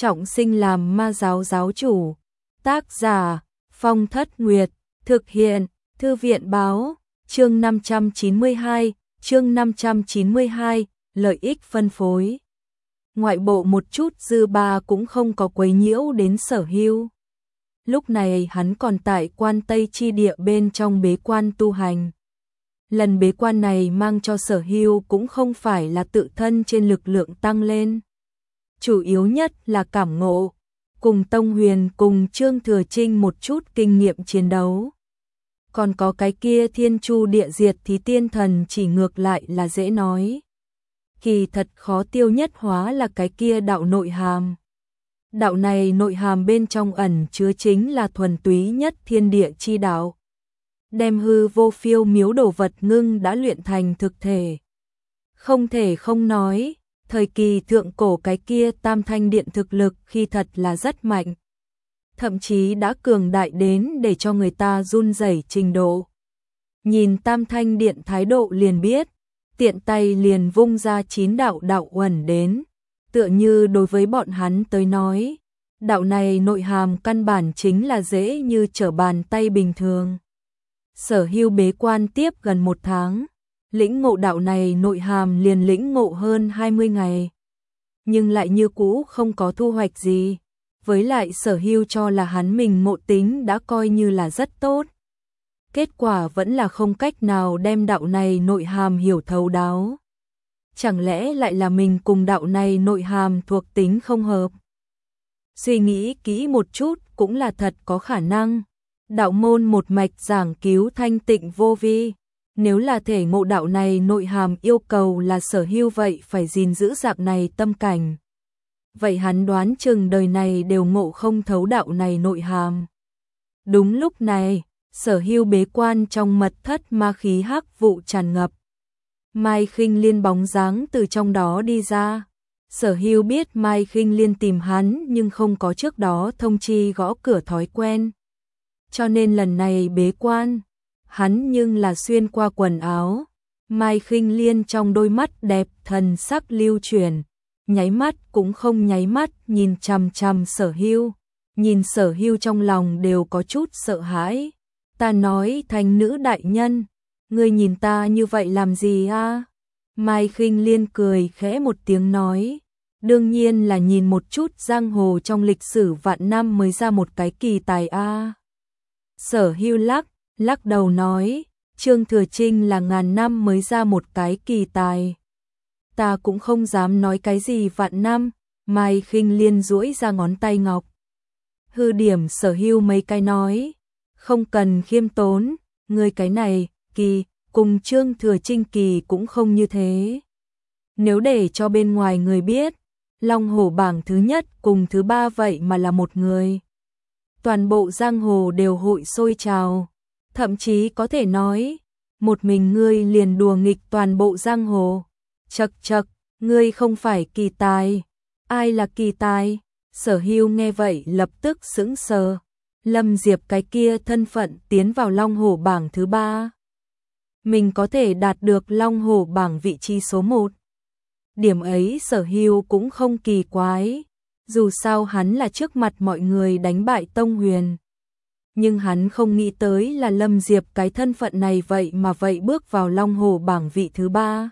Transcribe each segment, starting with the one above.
trọng sinh làm ma giáo giáo chủ. Tác giả Phong Thất Nguyệt, thực hiện Thư viện báo, chương 592, lợi ích phân phối. Ngoại bộ một chút dư ba cũng không có quấy nhiễu đến Sở Hưu. Lúc này hắn còn tại Quan Tây chi địa bên trong bế quan tu hành. Lần bế quan này mang cho Sở Hưu cũng không phải là tự thân trên lực lượng tăng lên. Chủ yếu nhất là cảm ngộ, cùng Tông Huyền cùng Trương Thừa Trinh một chút kinh nghiệm chiến đấu. Còn có cái kia thiên chu địa diệt thì tiên thần chỉ ngược lại là dễ nói. Kỳ thật khó tiêu nhất hóa là cái kia đạo nội hàm. Đạo này nội hàm bên trong ẩn chứa chính là thuần túy nhất thiên địa chi đạo. Đem hư vô phiêu miếu đồ vật ngưng đã luyện thành thực thể. Không thể không nói, thời kỳ thượng cổ cái kia tam thanh điện thực lực khi thật là rất mạnh. Thậm chí đã cường đại đến để cho người ta run rẩy trình độ. Nhìn tam thanh điện thái độ liền biết, tiện tay liền vung ra 9 đạo đạo uẩn đến, tựa như đối với bọn hắn tới nói, đạo này nội hàm căn bản chính là dễ như trở bàn tay bình thường. Sở Hưu bế quan tiếp gần 1 tháng, lĩnh ngộ đạo này nội hàm liền lĩnh ngộ hơn 20 ngày, nhưng lại như cũ không có thu hoạch gì. Với lại Sở Hưu cho là hắn mình ngộ tính đã coi như là rất tốt. Kết quả vẫn là không cách nào đem đạo này nội hàm hiểu thấu đáo. Chẳng lẽ lại là mình cùng đạo này nội hàm thuộc tính không hợp? Suy nghĩ kỹ một chút cũng là thật có khả năng. Đạo môn một mạch giảng cứu thanh tịnh vô vi. Nếu là thể ngộ đạo này nội hàm yêu cầu là Sở Hưu vậy phải gìn giữ dạng này tâm cảnh. Vậy hắn đoán chừng đời này đều ngộ không thấu đạo này nội hàm. Đúng lúc này, Sở Hưu bế quan trong mật thất ma khí hắc vụ tràn ngập. Mai Khinh Liên bóng dáng từ trong đó đi ra. Sở Hưu biết Mai Khinh Liên tìm hắn nhưng không có trước đó thông chi gõ cửa thói quen. Cho nên lần này bế quan, hắn nhưng là xuyên qua quần áo. Mai Khinh Liên trong đôi mắt đẹp thần sắc lưu chuyển, nháy mắt cũng không nháy mắt nhìn chằm chằm Sở Hưu. Nhìn Sở Hưu trong lòng đều có chút sợ hãi. Ta nói thành nữ đại nhân, ngươi nhìn ta như vậy làm gì a? Mai Khinh Liên cười khẽ một tiếng nói, đương nhiên là nhìn một chút giang hồ trong lịch sử vạn năm mới ra một cái kỳ tài a. Sở Hưu lắc đầu nói, Trương Thừa Trinh là ngàn năm mới ra một cái kỳ tài. Ta cũng không dám nói cái gì vạn năm. Mai Khinh Liên duỗi ra ngón tay ngọc. Hư điểm Sở Hưu mấy cái nói, không cần khiêm tốn, ngươi cái này, kỳ, cùng Trương Thừa Trinh kỳ cũng không như thế. Nếu để cho bên ngoài người biết, Long Hổ bảng thứ nhất cùng thứ 3 vậy mà là một người. Toàn bộ giang hồ đều hội sôi trào, thậm chí có thể nói, một mình ngươi liền đùa nghịch toàn bộ giang hồ. Chậc, ngươi không phải kỳ tài. Ai là kỳ tài? Sở Hưu nghe vậy lập tức sững sờ. Lâm Diệp cái kia thân phận tiến vào Long Hổ bảng thứ 3. Mình có thể đạt được Long Hổ bảng vị trí số 1. Điểm ấy Sở Hưu cũng không kỳ quái. Dù sao hắn là trước mặt mọi người đánh bại Tông Huyền. Nhưng hắn không nghĩ tới là Lâm Diệp cái thân phận này vậy mà vậy bước vào Long Hổ bảng vị thứ 3.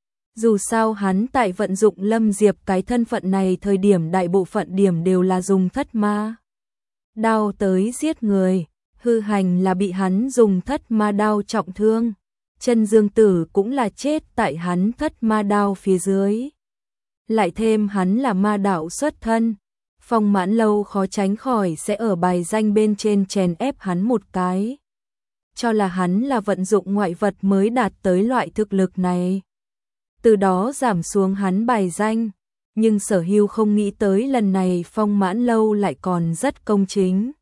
Dù sao hắn tại vận dụng Lâm Diệp cái thân phận này thời điểm đại bộ phận điểm đều là dùng thất ma đao tới giết người, hư hành là bị hắn dùng thất ma đao trọng thương, Chân Dương Tử cũng là chết tại hắn thất ma đao phía dưới. Lại thêm hắn là ma đạo xuất thân, Phong Mãn Lâu khó tránh khỏi sẽ ở bài danh bên trên chèn ép hắn một cái. Cho là hắn là vận dụng ngoại vật mới đạt tới loại thực lực này. Từ đó giảm xuống hắn bài danh, nhưng Sở Hưu không nghĩ tới lần này Phong Mãn Lâu lại còn rất công chính.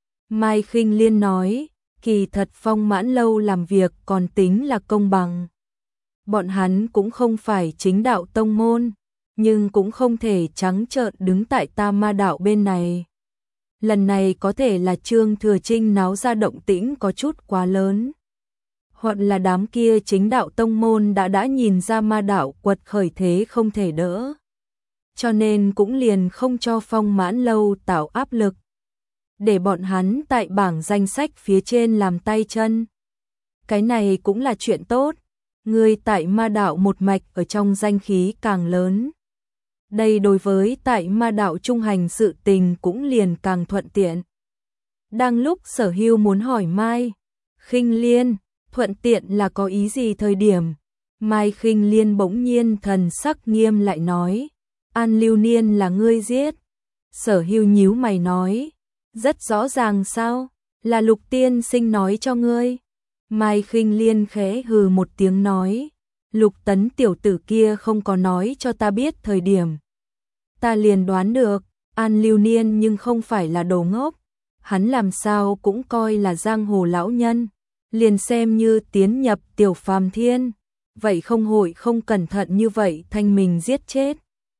Mai Khinh Liên nói, kỳ thật Phong Mãn Lâu làm việc còn tính là công bằng. Bọn hắn cũng không phải chính đạo tông môn, nhưng cũng không thể trắng trợn đứng tại ta ma đạo bên này. Lần này có thể là Trương Thừa Trinh náo ra động tĩnh có chút quá lớn. Hoặc là đám kia chính đạo tông môn đã nhìn ra ma đạo quật khởi thế không thể đỡ. cho nên cũng liền không cho Phong Mãn Lâu tạo áp lực, để bọn hắn tại bảng danh sách phía trên làm tay chân. Cái này cũng là chuyện tốt, ngươi tại ma đạo một mạch ở trong danh khí càng lớn. Đây đối với tại ma đạo trung hành sự tình cũng liền càng thuận tiện. Đang lúc Sở Hưu muốn hỏi Mai Khinh Liên, thuận tiện là có ý gì thời điểm, Mai Khinh Liên bỗng nhiên thần sắc nghiêm lại nói, An Lưu Niên là ngươi giết. Sở Hưu nhíu mày nói, rất rõ ràng sao, là Lục tiên sinh nói cho ngươi. Mai Khinh Liên khẽ hừ một tiếng nói, Lục Tấn tiểu tử kia không có nói cho ta biết thời điểm. Ta liền đoán được, An Lưu Niên nhưng không phải là đồ ngốc, hắn làm sao cũng coi là giang hồ lão nhân, liền xem như tiến nhập tiểu phàm thiên, vậy không hội không cẩn thận như vậy thanh mình giết chết.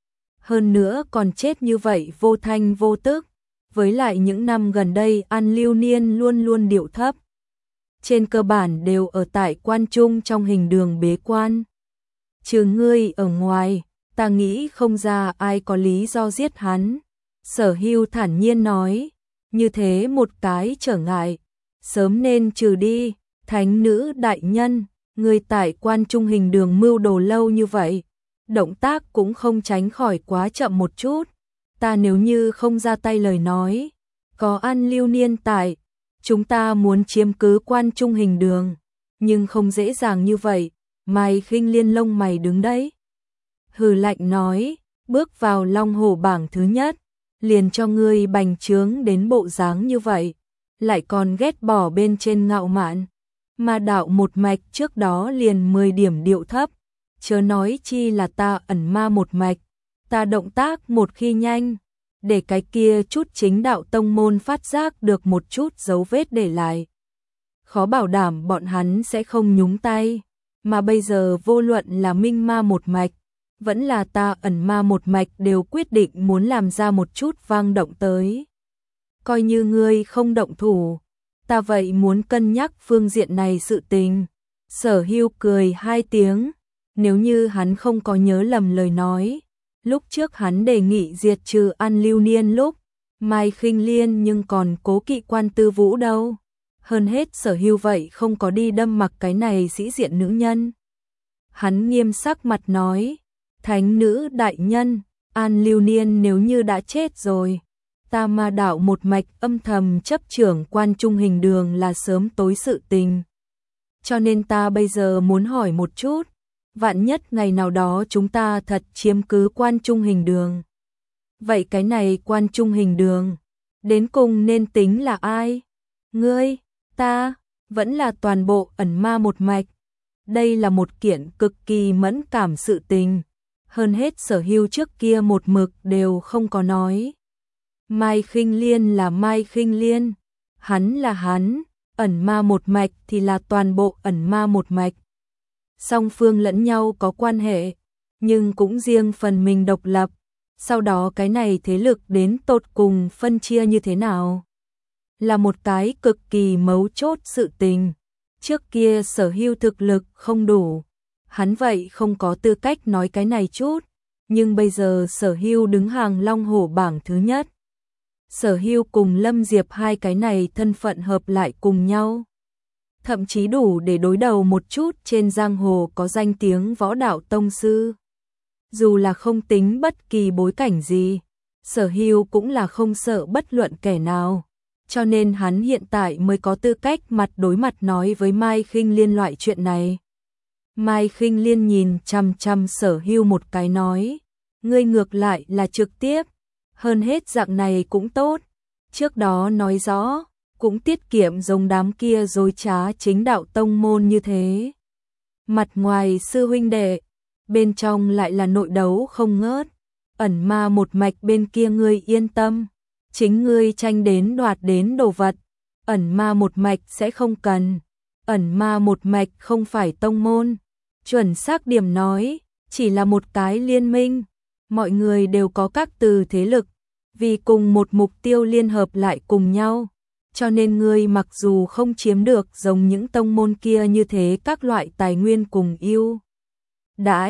Hơn nữa còn chết như vậy vô thanh vô tức, với lại những năm gần đây An Lưu Niên luôn luôn điệu thấp. Trên cơ bản đều ở tại quan trung trong hình đường bế quan. Trừ ngươi ở ngoài, ta nghĩ không ra ai có lý do giết hắn. Sở Hưu thản nhiên nói, như thế một cái trở ngại, sớm nên trừ đi. Thánh nữ đại nhân, ngươi tại quan trung hình đường mưu đồ lâu như vậy, động tác cũng không tránh khỏi quá chậm một chút. Ta nếu như không ra tay lời nói, có An Lưu Niên tại, chúng ta muốn chiếm cứ quan trung hình đường, nhưng không dễ dàng như vậy. Mai Khinh Liên lông mày đứng đấy, hừ lạnh nói, bước vào Long Hổ bảng thứ nhất, liền cho ngươi bành trướng đến bộ dáng như vậy, lại còn ghét bỏ bên trên ngạo mạn. Ma đạo một mạch trước đó liền 10 điểm điệu thấp, chớ nói chi là ta ẩn ma một mạch, ta động tác một khi nhanh, để cái kia chút chính đạo tông môn phát giác được một chút dấu vết để lại. Khó bảo đảm bọn hắn sẽ không nhúng tay, mà bây giờ vô luận là minh ma một mạch, vẫn là ta ẩn ma một mạch đều quyết định muốn làm ra một chút vang động tới. Coi như ngươi không động thủ, ta vậy muốn cân nhắc phương diện này sự tình. Sở Hưu cười hai tiếng, nếu như hắn không có nhớ lầm lời nói, lúc trước hắn đề nghị diệt trừ An Lưu Niên lúc, Mai Khinh Liên nhưng còn cố kỵ Quan Tư Vũ đâu. Hơn hết Sở Hưu vậy không có đi đâm mặc cái này sĩ diện nữ nhân. Hắn nghiêm sắc mặt nói, thánh nữ đại nhân, An Lưu Niên nếu như đã chết rồi, ta ma đạo một mạch âm thầm chấp trưởng quan trung hình đường là sớm tối sự tình. Cho nên ta bây giờ muốn hỏi một chút, vạn nhất ngày nào đó chúng ta thật chiếm cứ quan trung hình đường. Vậy cái này quan trung hình đường, đến cùng nên tính là ai? Ngươi, ta, vẫn là toàn bộ ẩn ma một mạch. Đây là một kiện cực kỳ mẫn cảm sự tình. Hơn hết Sở Hưu trước kia một mực đều không có nói. Mai Khinh Liên là Mai Khinh Liên, hắn là hắn, ẩn ma một mạch thì là toàn bộ ẩn ma một mạch. Song phương lẫn nhau có quan hệ, nhưng cũng riêng phần mình độc lập. Sau đó cái này thế lực đến tột cùng phân chia như thế nào, là một cái cực kỳ mấu chốt sự tình. Trước kia Sở Hưu thực lực không đủ, hắn vậy không có tư cách nói cái này chút, nhưng bây giờ Sở Hưu đứng hàng Long Hổ bảng thứ nhất. Sở Hưu cùng Lâm Diệp hai cái này thân phận hợp lại cùng nhau, thậm chí đủ để đối đầu một chút trên giang hồ có danh tiếng võ đạo tông sư. Dù là không tính bất kỳ bối cảnh gì, Sở Hưu cũng là không sợ bất luận kẻ nào, cho nên hắn hiện tại mới có tư cách mặt đối mặt nói với Mai Khinh Liên loại chuyện này. Mai Khinh Liên nhìn chằm chằm Sở Hưu một cái nói, ngươi ngược lại là trực tiếp, hơn hết dạng này cũng tốt, trước đó nói rõ, cũng tiết kiệm giống đám kia dối trá chính đạo tông môn như thế. Mặt ngoài sư huynh đệ, bên trong lại là nội đấu không ngớt, ẩn ma một mạch bên kia ngươi yên tâm, chính ngươi tranh đến đoạt đến đồ vật, ẩn ma một mạch sẽ không cần, ẩn ma một mạch không phải tông môn, chuẩn xác điểm nói, chỉ là một cái liên minh, mọi người đều có các từ thế lực, vì cùng một mục tiêu liên hợp lại cùng nhau, cho nên ngươi mặc dù không chiếm được giống những tông môn kia như thế các loại tài nguyên cùng ưu đãi,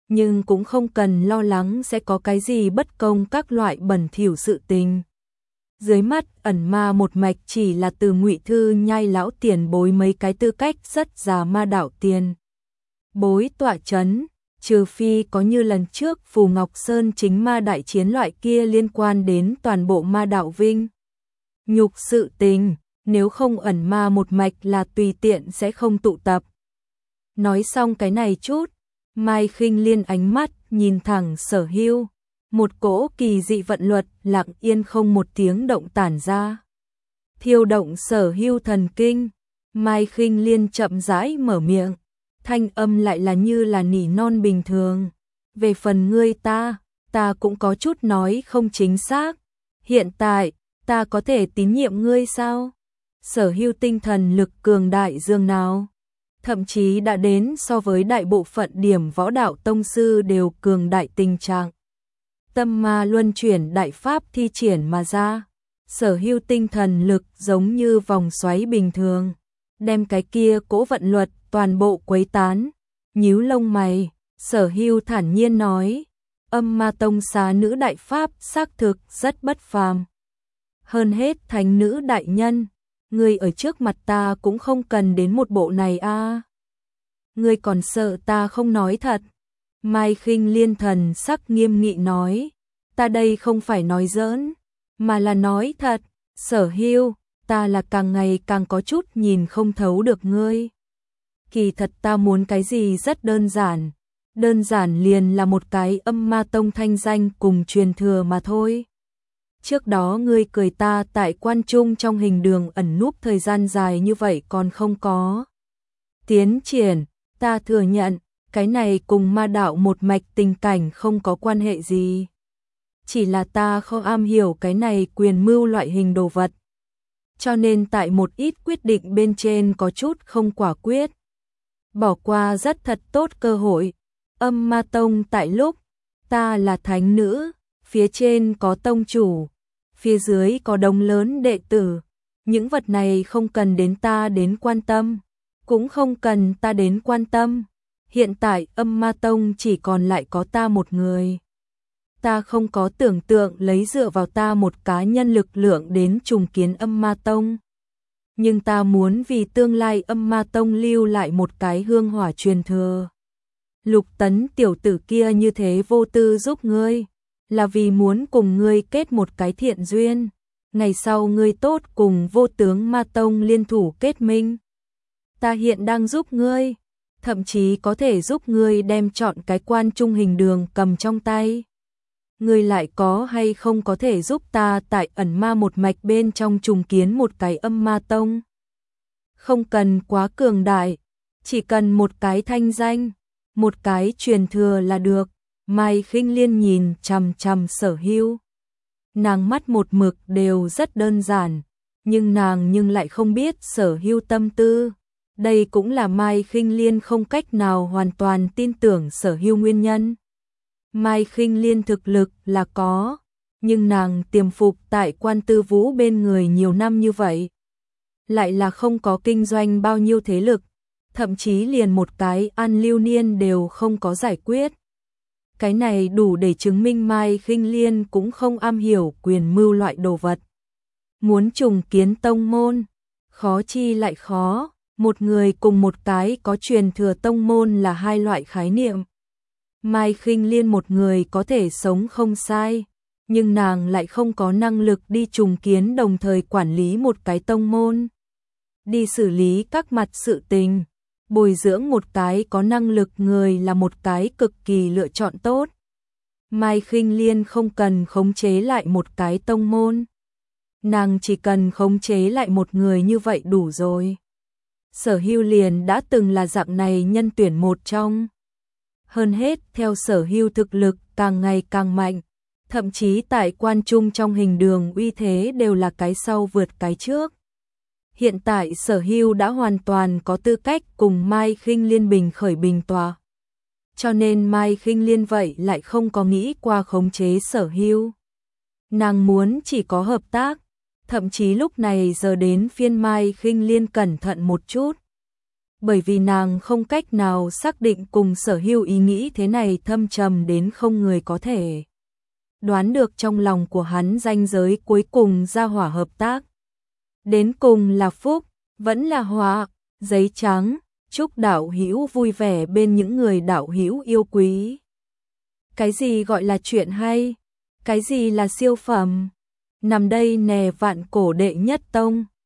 nhưng cũng không cần lo lắng sẽ có cái gì bất công các loại bẩn thỉu sự tình. Dưới mắt ẩn ma một mạch chỉ là từ Ngụy Thư Nhai lão tiền bối mấy cái tư cách rất già ma đạo tiền bối tọa chấn, trừ phi có như lần trước Phù Ngọc Sơn chính ma đại chiến loại kia liên quan đến toàn bộ ma đạo vinh nhục sự tình, nếu không ẩn ma một mạch là tùy tiện sẽ không tụ tập. Nói xong cái này chút, Mai Khinh Liên ánh mắt nhìn thẳng Sở Hưu, một cỗ kỳ dị vận luật lặng yên không một tiếng động tản ra. Thiêu động Sở Hưu thần kinh, Mai Khinh Liên chậm rãi mở miệng, thanh âm lại là như là nỉ non bình thường. Về phần ngươi ta cũng có chút nói không chính xác. Hiện tại, ta có thể tín nhiệm ngươi sao? Sở Hưu tinh thần lực cường đại dường nào? Thậm chí đã đến so với đại bộ phận điểm võ đạo tông sư đều cường đại tình trạng. Tâm ma luân chuyển đại pháp thi triển mà ra. Sở Hưu tinh thần lực giống như vòng xoáy bình thường, đem cái kia cỗ vận luật toàn bộ quấy tán. Nhíu lông mày, Sở Hưu thản nhiên nói, Âm Ma Tông xá nữ đại pháp xác thực rất bất phàm. Hơn hết thánh nữ đại nhân, ngươi ở trước mặt ta cũng không cần đến một bộ này a. Ngươi còn sợ ta không nói thật? Mai Khinh Liên thần sắc nghiêm nghị nói, ta đây không phải nói giỡn, mà là nói thật. Sở Hưu, ta là càng ngày càng có chút nhìn không thấu được ngươi. Kỳ thật ta muốn cái gì rất đơn giản liền là một cái Âm Ma Tông thanh danh cùng truyền thừa mà thôi. Trước đó ngươi cười ta tại quan trung trong hình đường ẩn núp thời gian dài như vậy còn không có tiến triển, ta thừa nhận, cái này cùng ma đạo một mạch tình cảnh không có quan hệ gì. Chỉ là ta không am hiểu cái này quyền mưu loại hình đồ vật. Cho nên tại một ít quyết định bên trên có chút không quả quyết. Bỏ qua rất thật tốt cơ hội. Âm Ma Tông tại lúc, ta là thánh nữ, phía trên có tông chủ, phía dưới có đống lớn đệ tử. Những vật này không cần đến ta đến quan tâm, cũng không cần ta đến quan tâm. Hiện tại Âm Ma Tông chỉ còn lại có ta một người. Ta không có tưởng tượng lấy dựa vào ta một cá nhân lực lượng đến trùng kiến Âm Ma Tông. Nhưng ta muốn vì tương lai Âm Ma Tông lưu lại một cái hương hỏa truyền thừa. Lục Tấn tiểu tử kia như thế vô tư giúp ngươi, là vì muốn cùng ngươi kết một cái thiện duyên. Ngày sau ngươi tốt cùng Vô Tướng Ma Tông liên thủ kết minh. Ta hiện đang giúp ngươi, thậm chí có thể giúp ngươi đem chọn cái quan trung hình đường cầm trong tay. Ngươi lại có hay không có thể giúp ta tại ẩn ma một mạch bên trong trùng kiến một cái Âm Ma Tông? Không cần quá cường đại, chỉ cần một cái thanh danh, một cái truyền thừa là được. Mai Khinh Liên nhìn chằm chằm Sở Hưu. Nàng mắt một mực đều rất đơn giản, nhưng nàng lại không biết Sở Hưu tâm tư. Đây cũng là Mai Khinh Liên không cách nào hoàn toàn tin tưởng Sở Hưu nguyên nhân. Mai Khinh Liên thực lực là có, nhưng nàng tiềm phục tại Quan Tư Vũ bên người nhiều năm như vậy, lại là không có kinh doanh bao nhiêu thế lực, thậm chí liền một cái An Lưu Niên đều không có giải quyết. Cái này đủ để chứng minh Mai Khinh Liên cũng không am hiểu quyền mưu loại đồ vật. Muốn trùng kiến tông môn, khó chi lại khó, một người cùng một cái có truyền thừa tông môn là hai loại khái niệm. Mai Khinh Liên một người có thể sống không sai, nhưng nàng lại không có năng lực đi trùng kiến đồng thời quản lý một cái tông môn. Đi xử lý các mặt sự tình, bồi dưỡng một cái có năng lực người là một cái cực kỳ lựa chọn tốt. Mai Khinh Liên không cần khống chế lại một cái tông môn. Nàng chỉ cần khống chế lại một người như vậy đủ rồi. Sở Hưu liền đã từng là dạng này nhân tuyển một trong. Hơn hết theo Sở Hưu thực lực càng ngày càng mạnh, thậm chí tại quan trung trong hình đường uy thế đều là cái sau vượt cái trước. Hiện tại Sở Hưu đã hoàn toàn có tư cách cùng Mai Khinh Liên bình khởi bình tọa. Cho nên Mai Khinh Liên vậy lại không có nghĩ qua khống chế Sở Hưu. Nàng muốn chỉ có hợp tác, thậm chí lúc này giờ đến phiên Mai Khinh Liên cẩn thận một chút. bởi vì nàng không cách nào xác định cùng Sở Hưu ý nghĩ thế này thâm trầm đến không người có thể đoán được trong lòng của hắn ranh giới cuối cùng ra hỏa hợp tác. Đến cùng là phúc, vẫn là họa, giấy trắng, chúc đạo hữu vui vẻ bên những người đạo hữu yêu quý. Cái gì gọi là chuyện hay? Cái gì là siêu phẩm? Nằm đây nè vạn cổ đệ nhất tông.